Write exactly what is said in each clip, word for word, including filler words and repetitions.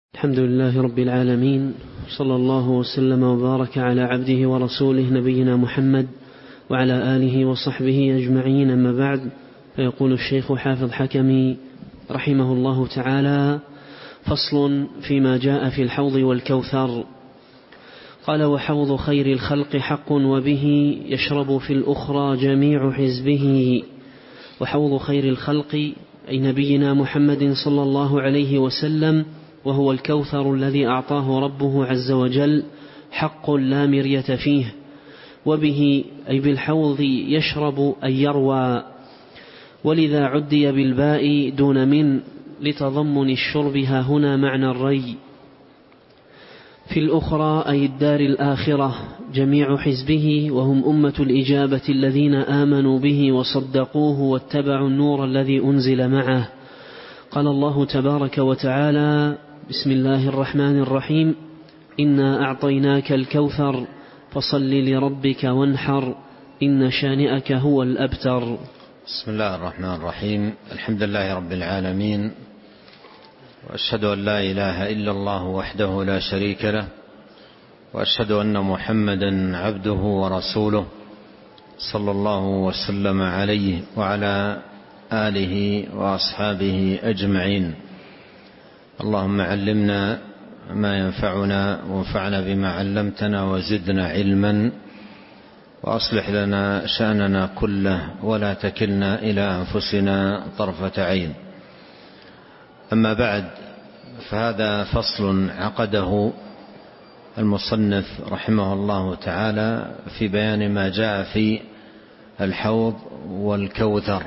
الحمد لله رب العالمين، صلى الله وسلم وبارك على عبده ورسوله نبينا محمد وعلى آله وصحبه أجمعين، أما بعد. فيقول الشيخ حافظ حكمي رحمه الله تعالى: فصل فيما جاء في الحوض والكوثر. قال: وحوض خير الخلق حق، وبه يشرب في الأخرى جميع حزبه. وحوض خير الخلق أي نبينا محمد صلى الله عليه وسلم، وهو الكوثر الذي أعطاه ربه عز وجل، حق لا مرية فيه. وبه أي بالحوض يشرب أي يروى، ولذا عدي بالباء دون من لتضمن الشرب، ها هنا معنى الري. في الأخرى أي الدار الآخرة جميع حزبه، وهم أمة الإجابة الذين آمنوا به وصدقوه واتبعوا النور الذي أنزل معه. قال الله تبارك وتعالى: بسم الله الرحمن الرحيم: إنا أعطيناك الكوثر فصل لربك وانحر إن شانئك هو الأبتر. بسم الله الرحمن الرحيم. الحمد لله رب العالمين، وأشهد أن لا إله إلا الله وحده لا شريك له، وأشهد أن محمدا عبده ورسوله، صلى الله وسلم عليه وعلى آله وأصحابه أجمعين. اللهم علمنا ما ينفعنا، وانفعنا بما علمتنا، وزدنا علما، وأصلح لنا شأننا كله، ولا تكلنا إلى أنفسنا طرفة عين. أما بعد، فهذا فصل عقده المصنف رحمه الله تعالى في بيان ما جاء في الحوض والكوثر.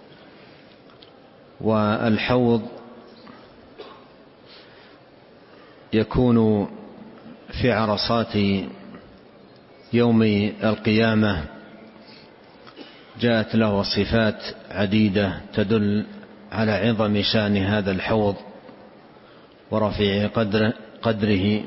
والحوض يكون في عرصات يوم القيامة، جاءت له صفات عديدة تدل على عظم شأن هذا الحوض ورفيع قدر قدره.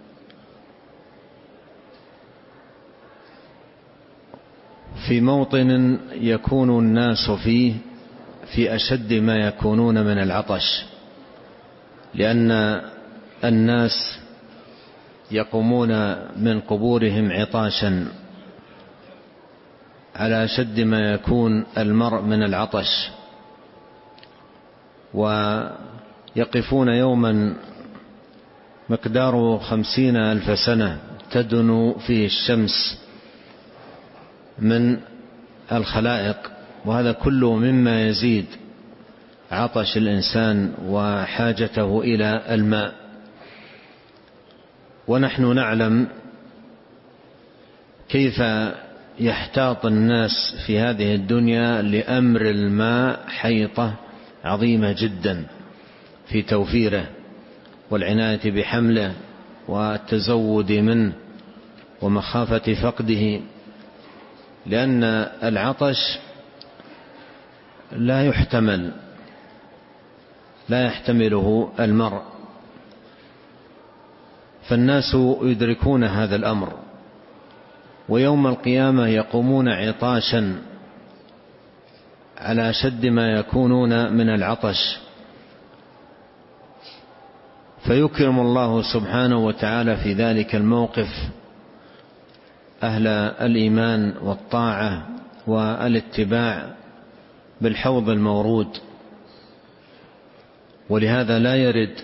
في موطن يكون الناس فيه في أشد ما يكونون من العطش، لأن الناس يقومون من قبورهم عطاشا على أشد ما يكون المرء من العطش، ويقفون يوما مقداره خمسين ألف سنة تدنو فيه الشمس من الخلائق، وهذا كله مما يزيد عطش الإنسان وحاجته إلى الماء. ونحن نعلم كيف يحتاط الناس في هذه الدنيا لأمر الماء حيطة عظيمة جدا في توفيره والعناية بحمله والتزود منه ومخافة فقده، لأن العطش لا يحتمل لا يحتمله المرء، فالناس يدركون هذا الأمر، ويوم القيامة يقومون عطاشا على أشد ما يكونون من العطش، فيكرم الله سبحانه وتعالى في ذلك الموقف أهل الإيمان والطاعة والاتباع بالحوض المورود. ولهذا لا يرد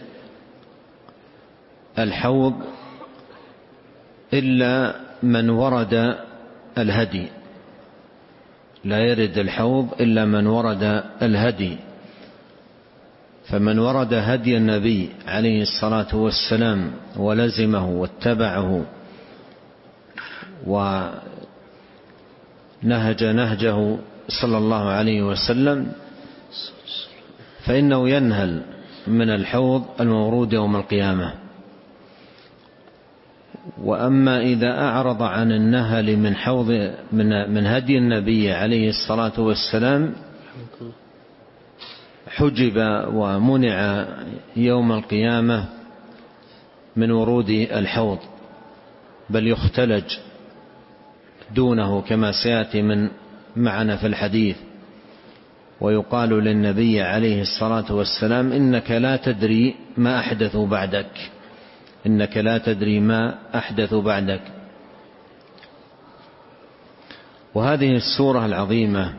الحوض إلا من ورد الهدي، لا يرد الحوض إلا من ورد الهدي. فمن ورد هدي النبي عليه الصلاة والسلام ولزمه واتبعه ونهج نهجه صلى الله عليه وسلم، فإنه ينهل من الحوض المورود يوم القيامة. وأما إذا أعرض عن النهل من حوض من من هدي النبي عليه الصلاة والسلام، حجب ومنع يوم القيامة من ورود الحوض، بل يختلج دونه كما سيأتي من معنا في الحديث. ويقال للنبي عليه الصلاة والسلام: إنك لا تدري ما أحدثوا بعدك، إنك لا تدري ما أحدثوا بعدك. وهذه السورة العظيمة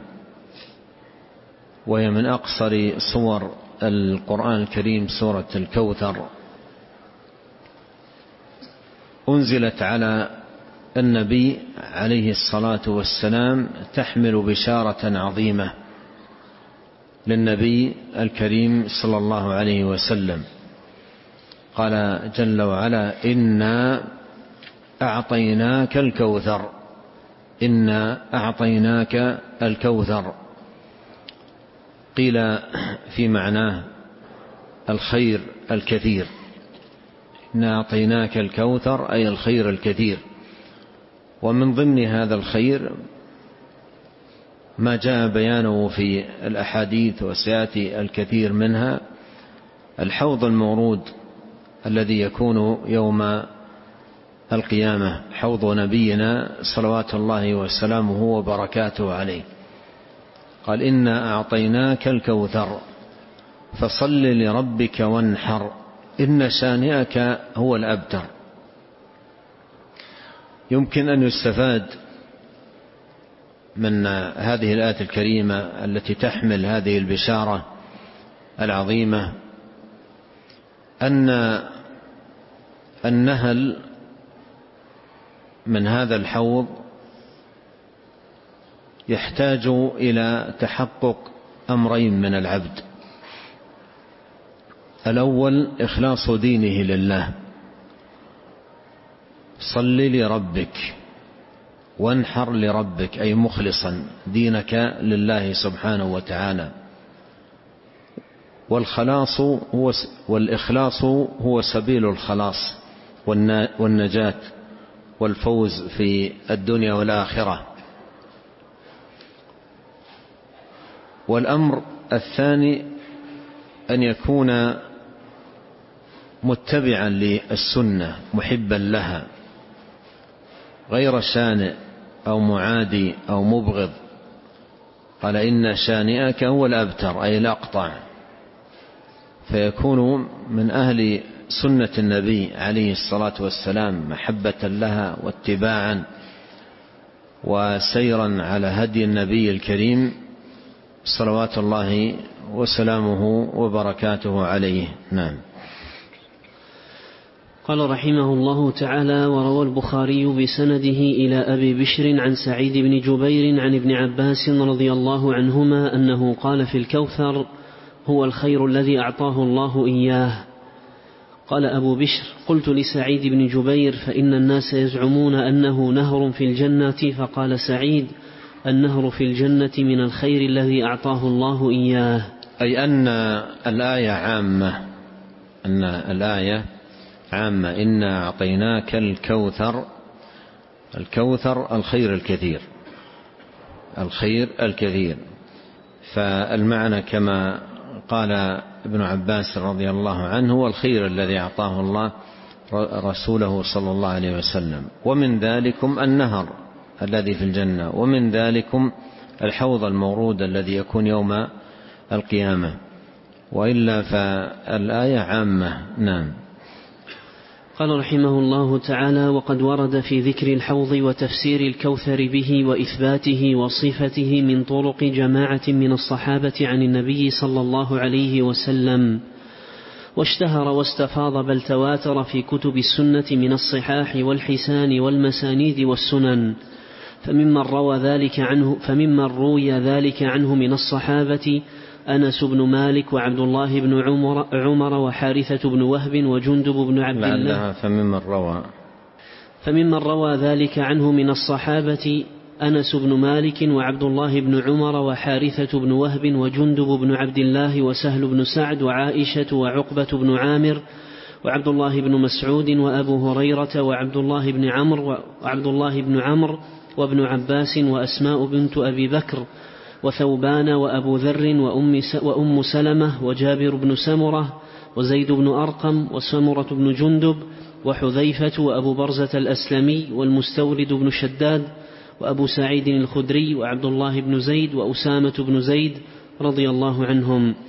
وهي من أقصر صور القرآن الكريم، سورة الكوثر، أنزلت على النبي عليه الصلاة والسلام تحمل بشارة عظيمة للنبي الكريم صلى الله عليه وسلم. قال جل وعلا: إنا أعطيناك الكوثر، إنا أعطيناك الكوثر. قيل في معناه الخير الكثير، إنا أعطيناك الكوثر أي الخير الكثير. ومن ضمن هذا الخير ما جاء بيانه في الأحاديث وسيأتي الكثير منها، الحوض المورود الذي يكون يوم القيامة، حوض نبينا صلوات الله وسلامه وبركاته عليه. قال: إنا أعطيناك الكوثر فصل لربك وانحر إن شانئك هو الأبتر. يمكن أن يستفاد من هذه الآية الكريمة التي تحمل هذه البشارة العظيمة أن النهل من هذا الحوض يحتاج إلى تحقق أمرين من العبد: الأول إخلاص دينه لله، صل لربك وانحر لربك، أي مخلصا دينك لله سبحانه وتعالى. والخلاص هو والإخلاص هو سبيل الخلاص والنجاة والفوز في الدنيا والآخرة. والأمر الثاني أن يكون متبعا للسنة محبا لها، غير شانئ أو معادي أو مبغض. قال: إن شانئك هو الأبتر أي الأقطع، فيكون من أهل سنة النبي عليه الصلاة والسلام محبة لها واتباعا وسيرا على هدي النبي الكريم صلوات الله وسلامه وبركاته عليه. نعم. قال رحمه الله تعالى: وروى البخاري بسنده إلى أبي بشر عن سعيد بن جبير عن ابن عباس رضي الله عنهما أنه قال في الكوثر: هو الخير الذي أعطاه الله إياه. قال أبو بشر: قلت لسعيد بن جبير: فإن الناس يزعمون أنه نهر في الجنة. فقال سعيد: النهر في الجنة من الخير الذي أعطاه الله إياه. أي أن الآية عامة، أن الآية عامة، إنا أعطيناك الكوثر. الكوثر الخير الكثير، الخير الكثير. فالمعنى كما قال ابن عباس رضي الله عنه هو الخير الذي أعطاه الله رسوله صلى الله عليه وسلم. ومن ذلكم النهر الذي في الجنة، ومن ذلكم الحوض المورود الذي يكون يوم القيامة، وإلا فالآية عامة. نعم. قال رحمه الله تعالى: وقد ورد في ذكر الحوض وتفسير الكوثر به وإثباته وصفته من طرق جماعة من الصحابة عن النبي صلى الله عليه وسلم، واشتهر واستفاض بل تواتر في كتب السنة من الصحاح والحسان والمسانيد والسنن. فممن روى ذلك عنه فممن روي ذلك عنه من الصحابة أنس بن مالك وعبد الله بن عمر, عمر وحارثة بن وهب وجندب بن عبد الله. فممن روى فممن روى ذلك عنه من الصحابة أنس بن مالك وعبد الله بن عمر وحارثة بن وهب وجندب بن عبد الله وسهل بن سعد وعائشة وعقبة بن عامر وعبد الله بن مسعود وأبو هريرة وعبد الله بن عمرو وعبد الله بن عمرو وابن عباس وأسماء بنت أبي بكر وثوبان وأبو ذر وأم, وأم سلمة وجابر بن سمرة وزيد بن أرقم وسمرة بن جندب وحذيفة وأبو برزة الأسلمي والمستورد بن شداد وأبو سعيد الخدري وعبد الله بن زيد وأسامة بن زيد رضي الله عنهم.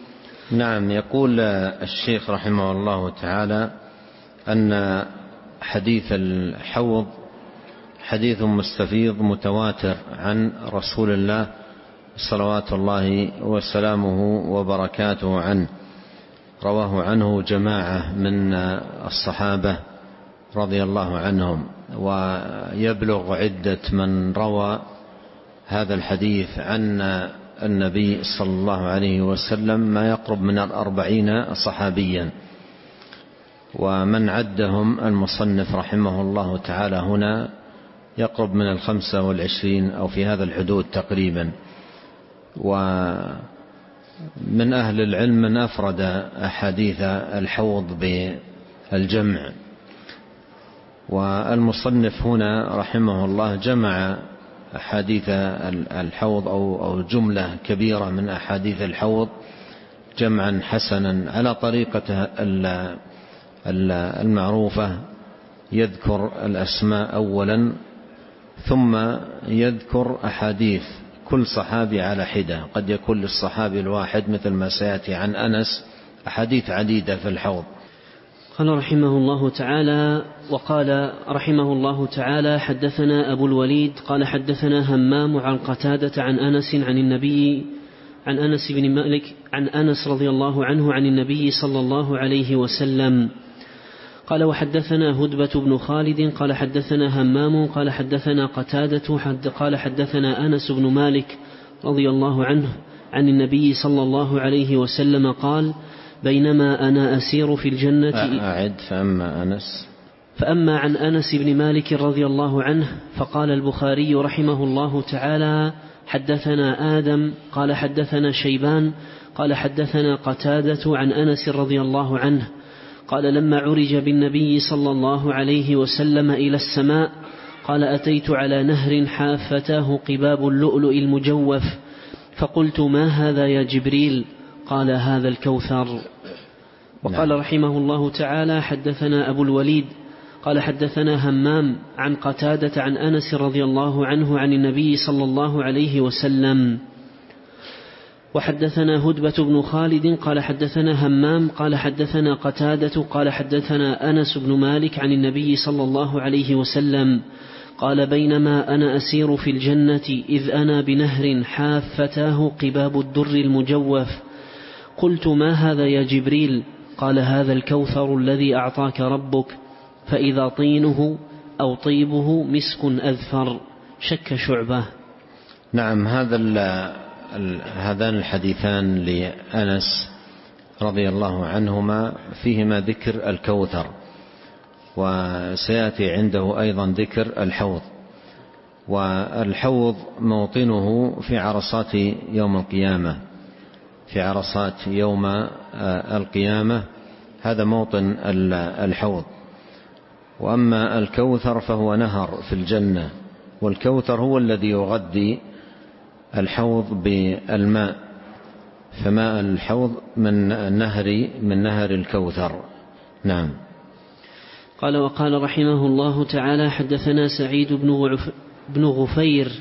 نعم. يقول الشيخ رحمه الله تعالى أن حديث الحوض حديث مستفيض متواتر عن رسول الله صلوات الله وسلامه وبركاته عنه، رواه عنه جماعة من الصحابة رضي الله عنهم، ويبلغ عدة من روى هذا الحديث عن النبي صلى الله عليه وسلم ما يقرب من الأربعين صحابيا، ومن عدهم المصنف رحمه الله تعالى هنا يقرب من الخمسة والعشرين أو في هذا الحدود تقريبا. ومن أهل العلم من أفرد أحاديث الحوض بالجمع، والمصنف هنا رحمه الله جمع أحاديث الحوض أو جملة كبيرة من أحاديث الحوض جمعا حسنا على طريقة المعروفة، يذكر الأسماء أولا ثم يذكر أحاديث كل صحابي على حدة. قد يكون للصحابي الواحد مثل ما سيأتي عن أنس أحاديث عديدة في الحوض. قال رحمه الله تعالى: وقال رحمه الله تعالى: حدثنا أبو الوليد قال حدثنا همام عن قتادة عن أنس عن النبي عن أنس بن مالك عن أنس رضي الله عنه عن النبي صلى الله عليه وسلم قال: وحدثنا هدبة بن خالد قال حدثنا همام قال حدثنا قتادة حد قال حدثنا أنس بن مالك رضي الله عنه عن النبي صلى الله عليه وسلم قال: بينما أنا أسير في الجنة. أعد. فأما أنس فأما عن أنس بن مالك رضي الله عنه فقال البخاري رحمه الله تعالى: حدثنا آدم قال حدثنا شيبان قال حدثنا قتادة عن أنس رضي الله عنه قال: لما عرج بالنبي صلى الله عليه وسلم إلى السماء قال: أتيت على نهر حافتاه قباب اللؤلؤ المجوف، فقلت: ما هذا يا جبريل؟ قال: هذا الكوثر. وقال رحمه الله تعالى: حدثنا أبو الوليد قال حدثنا همام عن قتادة عن أنس رضي الله عنه عن النبي صلى الله عليه وسلم. وحدثنا هدبة بن خالد قال حدثنا همام قال حدثنا قتادة قال حدثنا أنس بن مالك عن النبي صلى الله عليه وسلم قال: بينما أنا أسير في الجنة إذ أنا بنهر حافتاه قباب الدر المجوف، قلت: ما هذا يا جبريل؟ قال: هذا الكوثر الذي أعطاك ربك، فإذا طينه أو طيبه مسك أذفر. شك شعبة. نعم. هذا هذان الحديثان لأنس رضي الله عنهما فيهما ذكر الكوثر، وسيأتي عنده أيضا ذكر الحوض. والحوض موطنه في عرصات يوم القيامة، في عرصات يوم القيامة هذا موطن الحوض. وأما الكوثر فهو نهر في الجنة، والكوثر هو الذي يغذي الحوض بالماء، فماء الحوض من نهر من نهر الكوثر. نعم. قال: وقال رحمه الله تعالى: حدثنا سعيد بن غفير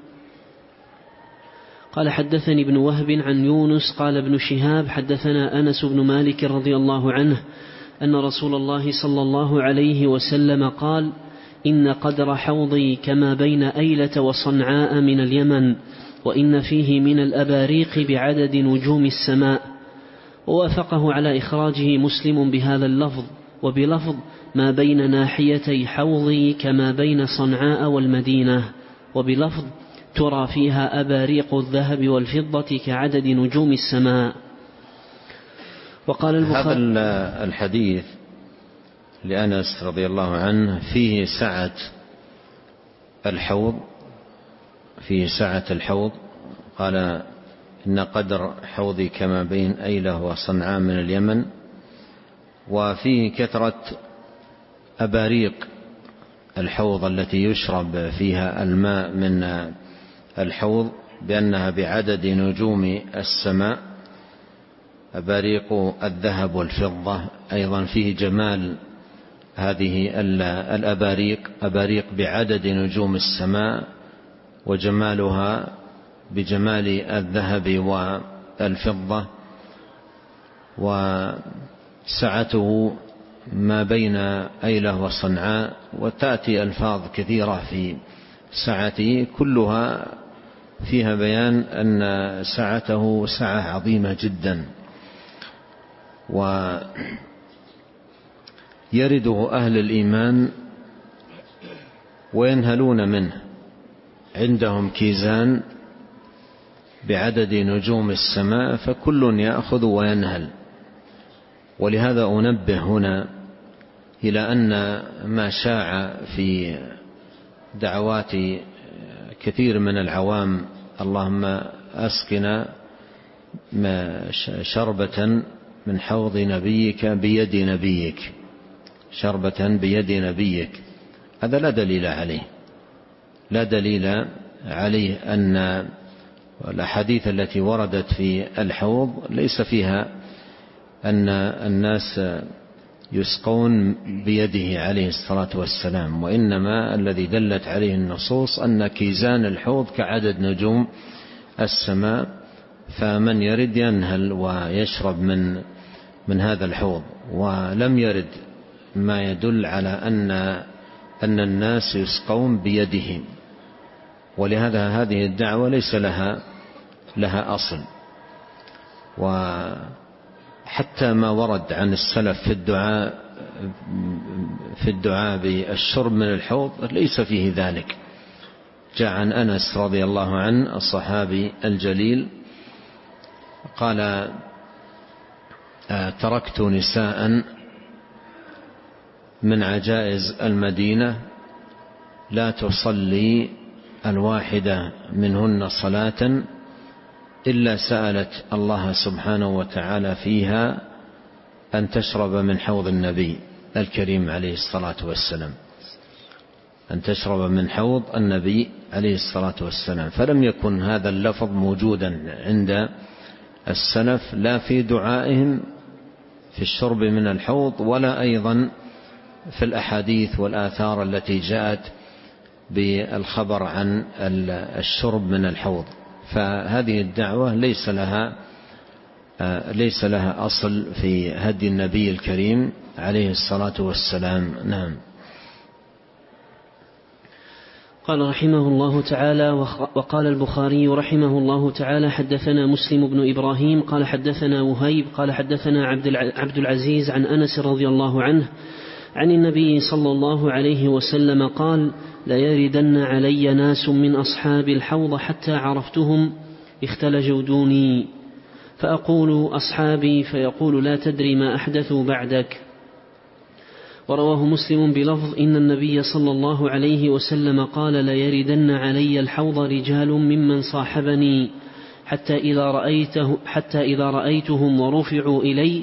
قال حدثني ابن وهب عن يونس قال ابن شهاب حدثنا أنس بن مالك رضي الله عنه أن رسول الله صلى الله عليه وسلم قال: إن قدر حوضي كما بين أيلة وصنعاء من اليمن، وإن فيه من الأباريق بعدد نجوم السماء. ووافقه على إخراجه مسلم بهذا اللفظ، وبلفظ: ما بين ناحيتي حوضي كما بين صنعاء والمدينة، وبلفظ: ترى فيها أباريق الذهب والفضة كعدد نجوم السماء. وقال البخاري: هذا الحديث لأنس رضي الله عنه فيه سعة الحوض، فيه سعة الحوض. قال: إن قدر حوضي كما بين أيلة وصنعاء من اليمن، وفيه كثرة أباريق الحوض التي يشرب فيها الماء من الحوض، بأنها بعدد نجوم السماء، أباريق الذهب والفضة. أيضا فيه جمال هذه الأباريق، أباريق بعدد نجوم السماء، وجمالها بجمال الذهب والفضة. وسعته ما بين أيلة وصنعاء، وتأتي ألفاظ كثيرة في سعته كلها فيها بيان أن سعته سعة عظيمة جدا، ويرده أهل الإيمان وينهلون منه. عندهم كيزان بعدد نجوم السماء، فكل يأخذ وينهل. ولهذا أنبه هنا إلى أن ما شاع في دعوات كثير من العوام: اللهم أسقنا شربة من حوض نبيك بيد نبيك، شربة بيد نبيك، هذا لا دليل عليه، لا دليل عليه أن الأحاديث التي وردت في الحوض ليس فيها أن الناس يسقون بيده عليه الصلاة والسلام، وإنما الذي دلت عليه النصوص أن كيزان الحوض كعدد نجوم السماء، فمن يرد ينهل ويشرب من من هذا الحوض. ولم يرد ما يدل على أن أن الناس يسقون بيدهم، ولهذا هذه الدعوة ليس لها لها أصل. وحتى ما ورد عن السلف في الدعاء في الدعاء بالشرب من الحوض ليس فيه ذلك. جاء عن أنس رضي الله عنه الصحابي الجليل قال: تركت نساء من عجائز المدينة لا تصلي الواحدة منهن صلاة إلا سألت الله سبحانه وتعالى فيها أن تشرب من حوض النبي الكريم عليه الصلاة والسلام، أن تشرب من حوض النبي عليه الصلاة والسلام. فلم يكن هذا اللفظ موجودا عند السلف لا في دعائهم في الشرب من الحوض، ولا أيضا في الأحاديث والآثار التي جاءت بالخبر عن الشرب من الحوض. فهذه الدعوة ليس لها ليس لها أصل في هدي النبي الكريم عليه الصلاة والسلام. نعم. قال رحمه الله تعالى: وقال البخاري رحمه الله تعالى: حدثنا مسلم بن إبراهيم قال حدثنا وهيب قال حدثنا عبد العزيز عن أنس رضي الله عنه عن النبي صلى الله عليه وسلم قال: لا يردن علي ناس من أصحاب الحوض حتى عرفتهم اختلجوا دوني، فأقول أصحابي فيقول لا تدري ما أحدثوا بعدك. ورواه مسلم بلفظ: إن النبي صلى الله عليه وسلم قال: لا يردن علي الحوض رجال ممن صاحبني حتى إذا رأيته حتى إذا رأيتهم ورفعوا إلي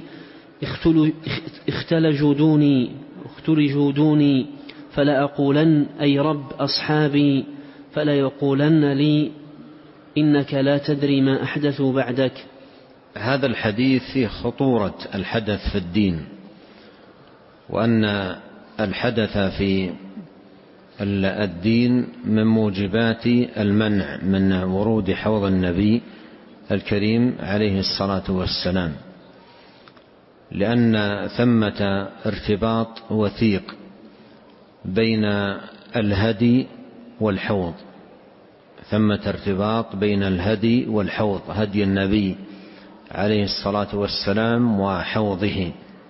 اختلجوا دوني اختلجوا دوني فلا أقولن أي رب أصحابي، فلا يقولن لي إنك لا تدري ما أحدثوا بعدك. هذا الحديث فيه خطورة الحدث في الدين، وأن الحدث في الدين من موجبات المنع من ورود حوض النبي الكريم عليه الصلاة والسلام، لأن ثمة ارتباط وثيق بين الهدي والحوض، ثمة ارتباط بين الهدي والحوض، هدي النبي عليه الصلاة والسلام وحوضه.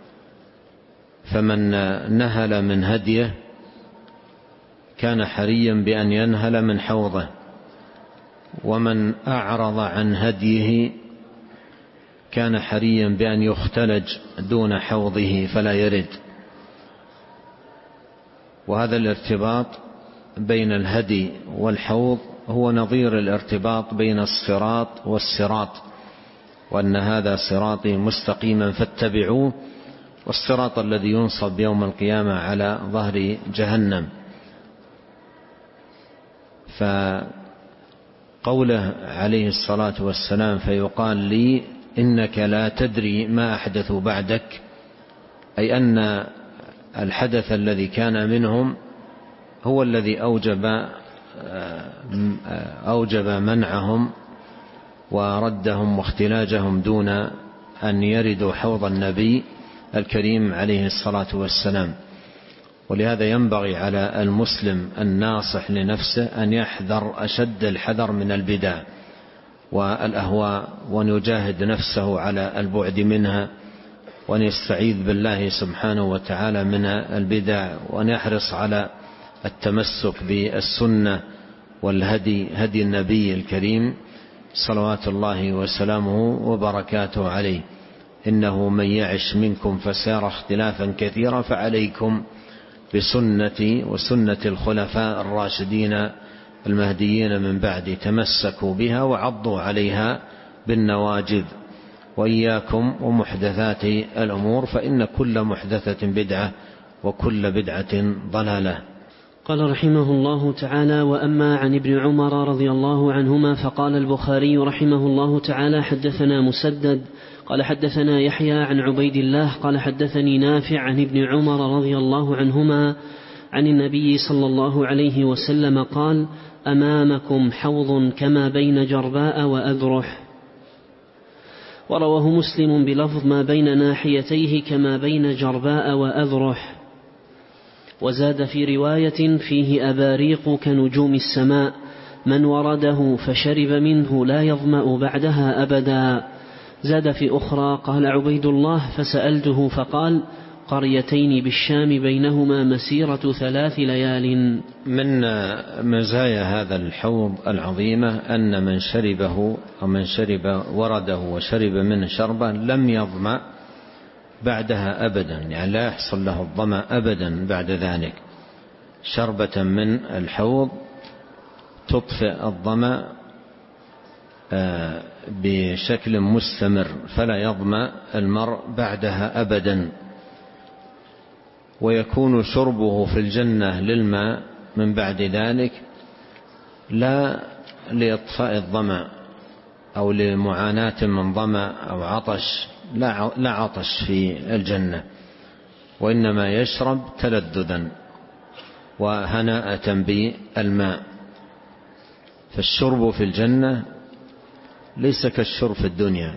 فمن نهل من هديه كان حريا بأن ينهل من حوضه، ومن أعرض عن هديه كان حريا بأن يختلج دون حوضه فلا يرد. وهذا الارتباط بين الهدي والحوض هو نظير الارتباط بين الصراط والصراط، وأن هذا صراطي مستقيما فاتبعوه، والصراط الذي ينصب يوم القيامة على ظهر جهنم. فقوله عليه الصلاة والسلام: فيقال لي إنك لا تدري ما أحدثوا بعدك، أي أن الحدث الذي كان منهم هو الذي أوجب أوجب منعهم وردهم واختلاجهم دون أن يردوا حوض النبي الكريم عليه الصلاة والسلام. ولهذا ينبغي على المسلم الناصح لنفسه أن يحذر أشد الحذر من البدع والأهواء، وأن يجاهد نفسه على البعد منها، وأن يستعيذ بالله سبحانه وتعالى من البدع، وأن يحرص على التمسك بالسنة والهدي هدي النبي الكريم صلوات الله وسلامه وبركاته عليه. إنه من يعش منكم فسيرى اختلافا كثيرا فعليكم بسنتي وسنة الخلفاء الراشدين المهديين من بعد، تمسكوا بها وعضوا عليها بالنواجذ، وإياكم ومحدثات الأمور فإن كل محدثة بدعة وكل بدعة ضلالة. قال رحمه الله تعالى: وأما عن ابن عمر رضي الله عنهما فقال البخاري رحمه الله تعالى: حدثنا مسدد قال حدثنا يحيى عن عبيد الله قال حدثني نافع عن ابن عمر رضي الله عنهما عن النبي صلى الله عليه وسلم قال: أمامكم حوض كما بين جرباء وأذرح. ورواه مسلم بلفظ ما بين ناحيتيه كما بين جرباء وأذرح. وزاد في رواية: فيه أباريق كنجوم السماء، من ورده فشرب منه لا يظمأ بعدها أبدا. زاد في أخرى: قال عبيد الله فسألته فقال: قريتين بالشام بينهما مسيرة ثلاث ليال. من مزايا هذا الحوض العظيمة أن من شربه أو من شرب ورده وشرب منه شربا لم يظمأ بعدها أبدا، يعني لا يحصل له الظمأ أبدا بعد ذلك. شربة من الحوض تطفئ الظمأ بشكل مستمر فلا يظمأ المرء بعدها أبدا. ويكون شربه في الجنة للماء من بعد ذلك لا لإطفاء الظمأ أو لمعاناة من ظمأ أو عطش، لا عطش في الجنة، وإنما يشرب تلذذا وهناءة بالماء. فالشرب في الجنة ليس كالشرب في الدنيا.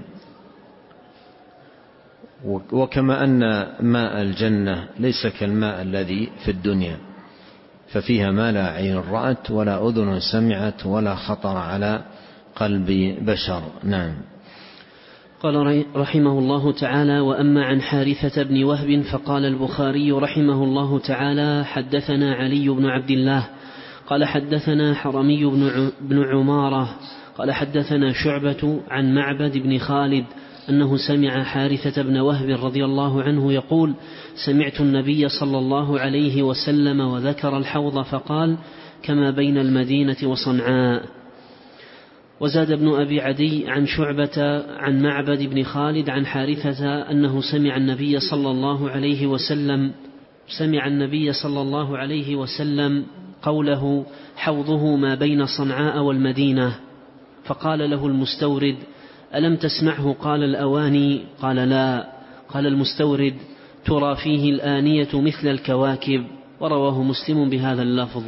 وكما أن ماء الجنة ليس كالماء الذي في الدنيا، ففيها ما لا عين رأت ولا أذن سمعت ولا خطر على قلب بشر. نعم. قال رحمه الله تعالى: وأما عن حارثة بن وهب فقال البخاري رحمه الله تعالى: حدثنا علي بن عبد الله قال حدثنا حرمي بن عمارة قال حدثنا شعبة عن معبد بن خالد أنه سمع حارثة بن وهب رضي الله عنه يقول: سمعت النبي صلى الله عليه وسلم وذكر الحوض فقال: كما بين المدينة وصنعاء. وزاد ابن أبي عدي عن شعبة عن معبد بن خالد عن حارثة أنه سمع النبي صلى الله عليه وسلم سمع النبي صلى الله عليه وسلم قوله: حوضه ما بين صنعاء والمدينة. فقال له المستورد: ألم تسمعه قال الأواني؟ قال: لا. قال المستورد: ترى فيه الآنية مثل الكواكب. ورواه مسلم بهذا اللفظ.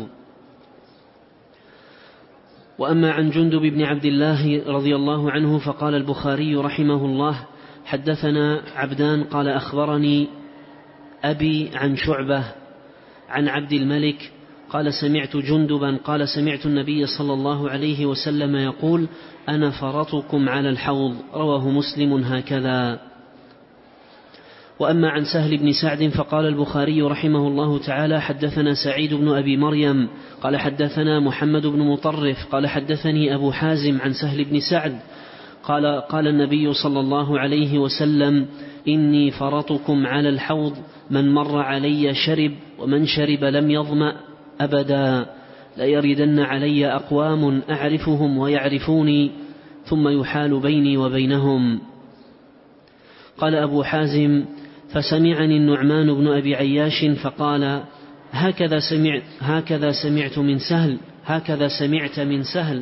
وأما عن جندب بن عبد الله رضي الله عنه فقال البخاري رحمه الله: حدثنا عبدان قال أخبرني أبي عن شعبة عن عبد الملك قال سمعت جندبا قال سمعت النبي صلى الله عليه وسلم يقول: أنا فرطكم على الحوض. رواه مسلم هكذا. وأما عن سهل بن سعد فقال البخاري رحمه الله تعالى: حدثنا سعيد بن أبي مريم قال حدثنا محمد بن مطرف قال حدثني أبو حازم عن سهل بن سعد قال: قال النبي صلى الله عليه وسلم: إني فرطكم على الحوض، من مر علي شرب، ومن شرب لم يظمأ أبدا. ليردن علي أقوام أعرفهم ويعرفوني ثم يحال بيني وبينهم. قال أبو حازم: فسمعني النعمان بن أبي عياش فقال: هكذا سمعت, هكذا سمعت من سهل هكذا سمعت من سهل؟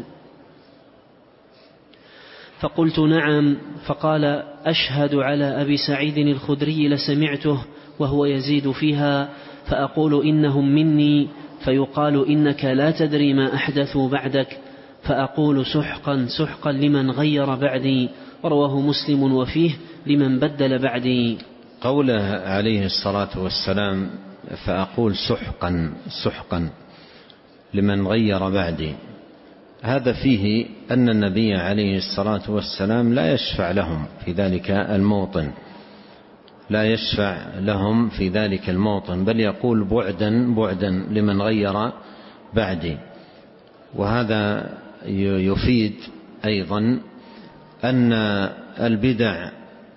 فقلت: نعم. فقال: أشهد على أبي سعيد الخدري لسمعته وهو يزيد فيها، فأقول إنهم مني، فيقال إنك لا تدري ما أحدثوا بعدك، فأقول سحقا سحقا لمن غير بعدي. رواه مسلم وفيه: لمن بدل بعدي. قوله عليه الصلاة والسلام فأقول سحقا سحقا لمن غير بعدي، هذا فيه أن النبي عليه الصلاة والسلام لا يشفع لهم في ذلك الموطن، لا يشفع لهم في ذلك الموطن، بل يقول بعدا بعدا لمن غير بعدي. وهذا يفيد أيضا أن البدع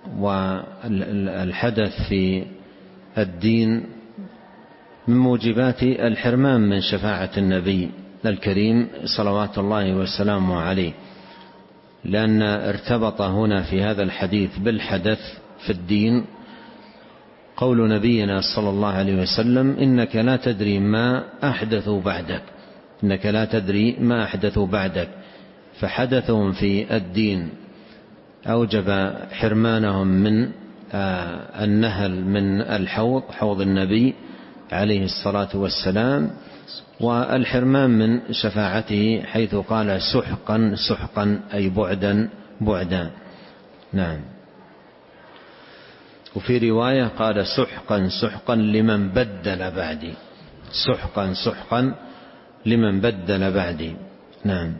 والحدث في الدين من موجبات الحرمان من شفاعة النبي الكريم صلوات الله وسلامه عليه، لأن ارتبط هنا في هذا الحديث بالحدث في الدين قول نبينا صلى الله عليه وسلم إنك لا تدري ما أحدثوا بعدك، إنك لا تدري ما أحدثوا بعدك. فحدثهم في الدين أوجب حرمانهم من النهل من الحوض حوض النبي عليه الصلاة والسلام، والحرمان من شفاعته حيث قال سحقا سحقا أي بعدا بعدا. نعم. وفي رواية قال سحقا سحقا لمن بدل بعدي، سحقا سحقا لمن بدل بعدي. نعم.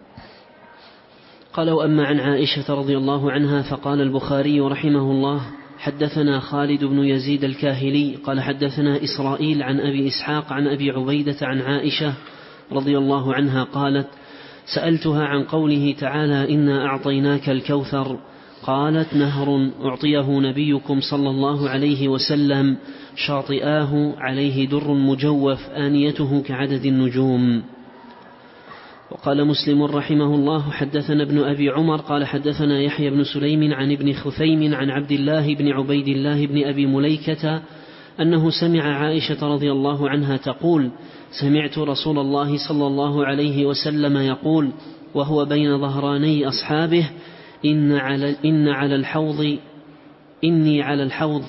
قال وأما عن عائشة رضي الله عنها فقال البخاري رحمه الله حدثنا خالد بن يزيد الكاهلي قال حدثنا إسرائيل عن أبي إسحاق عن أبي عبيدة عن عائشة رضي الله عنها قالت سألتها عن قوله تعالى إنا أعطيناك الكوثر، قالت نهر أعطيه نبيكم صلى الله عليه وسلم شاطئاه عليه در مجوف آنيته كعدد النجوم. وقال مسلم رحمه الله حدثنا ابن أبي عمر قال حدثنا يحيى بن سليم عن ابن خثيم عن عبد الله بن عبيد الله بن أبي مليكة أنه سمع عائشة رضي الله عنها تقول سمعت رسول الله صلى الله عليه وسلم يقول وهو بين ظهراني أصحابه إن على, إن على الحوض إني على الحوض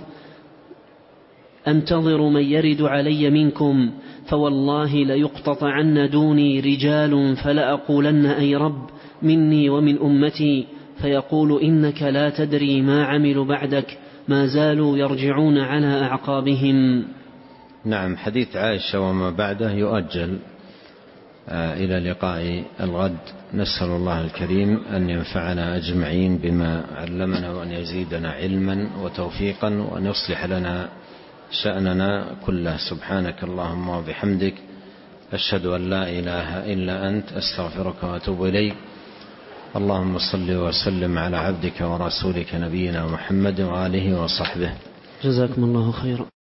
أنتظر من يرد علي منكم فوالله ليقتطعن دوني رجال فلأقولن أي رب مني ومن أمتي، فيقول إنك لا تدري ما عملوا بعدك ما زالوا يرجعون على أعقابهم. نعم. حديث عائشة وما بعده يؤجل إلى لقاء الغد. نسأل الله الكريم أن ينفعنا أجمعين بما علمنا وأن يزيدنا علما وتوفيقا وأن يصلح لنا شأننا كله. سبحانك اللهم وبحمدك أشهد أن لا إله إلا أنت أستغفرك وأتوب إليك. اللهم صل وسلم على عبدك ورسولك نبينا محمد وآله وصحبه. جزاكم الله خيرا.